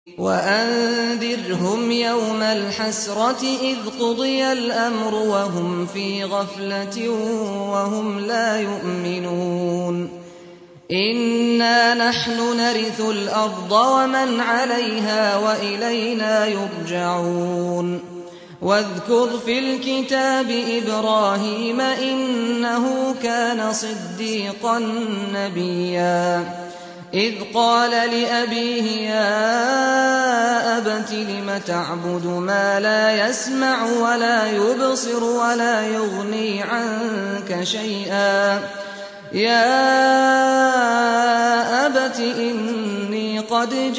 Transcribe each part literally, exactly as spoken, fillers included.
وَأَنذِرْهُمْ يَوْمَ الْحَسْرَةِ إِذْ قُضِيَ الْأَمْرُ وَهُمْ فِي غَفْلَةٍ وَهُمْ لَا يُؤْمِنُونَ إِنَّا نَحْنُ نَرِثُ الْأَرْضَ وَمَنْ عَلَيْهَا وَإِلَيْنَا يُرْجَعُونَ وَاذْكُرْ فِي الْكِتَابِ إِبْرَاهِيمَ إِنَّهُ كَانَ صِدِّيقًا نَّبِيًّا إِذْ قَالَ لِأَبِيهِ يَا أَبَتِ لِمَ تَعْبُدُ مَا لَا يَسْمَعُ وَلَا يُبْصِرُ وَلَا يُغْنِي عَنكَ شَيْئًا يَا أَبَتِ إِنِّي قَدْ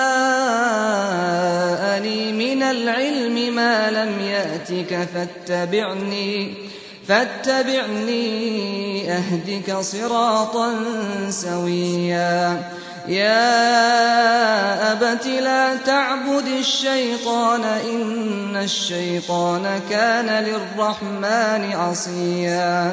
جَاءَنِي مِنَ الْعِلْمِ مَا لَمْ يَأْتِكَ فَاتَّبِعْنِي فَاتَّبِعْنِي أَهْدِكَ صِرَاطًا سَوِيًّا يَا أَبَتِ لَا تَعْبُدِ الشَّيْطَانَ إِنَّ الشَّيْطَانَ كَانَ لِلرَّحْمَٰنِ عَصِيًّا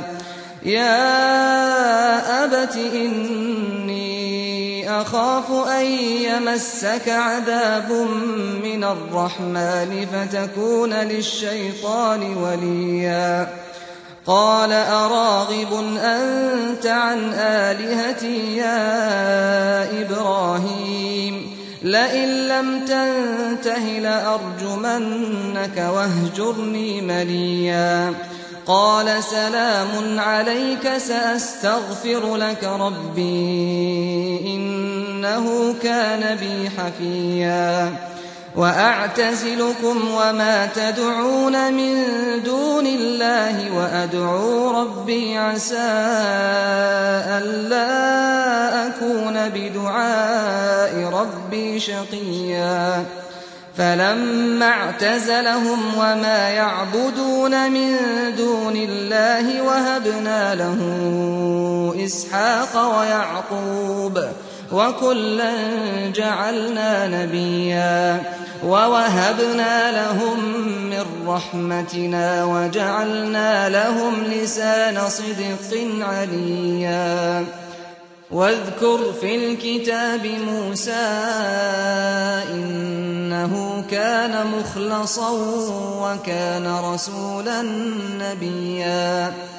يَا أَبَتِ إِنِّي أَخَافُ أَن يَمَسَّكَ عَذَابٌ مِّنَ الرَّحْمَٰنِ فَتَكُونَ لِلشَّيْطَانِ وَلِيًّا قَالَ أَرَاغِبٌ أَنتَ عَنْ آلِهَتِي يَا إِبْرَاهِيمُ لَئِن لَّمْ تَنتَهِ لَأَرْجُمَنَّكَ وَاهْجُرْنِي مَلِيًّا قَالَ سَلَامٌ عَلَيْكَ سَأَسْتَغْفِرُ لَكَ رَبِّي إِنَّهُ كَانَ بِي حَفِيًّا وَأَعْتَزِلُكُمْ وَمَا تَدْعُونَ مِن دُونِ اللَّهِ وَأَدْعُو رَبِّي عَسَىٰ أَلَّا أَكُونَ بِدُعَاءِ رَبِّي شَقِيًّا فَلَمَّا اعْتَزَلَهُمْ وَمَا يَعْبُدُونَ مِن دُونِ اللَّهِ وَهَبْنَا لَهُ إِسْحَاقَ وَيَعْقُوبَ وَكُلًّا جَعَلْنَا نَبِيًّا وَوَهَبْنَا لَهُم مِّن رَّحْمَتِنَا وَجَعَلْنَا لَهُمْ لِسَانَ صِدْقٍ عَلِيًّا وَاذْكُرْ فِي الْكِتَابِ مُوسَىٰ إِنَّهُ كَانَ مُخْلَصًا وَكَانَ رَسُولًا نَّبِيًّا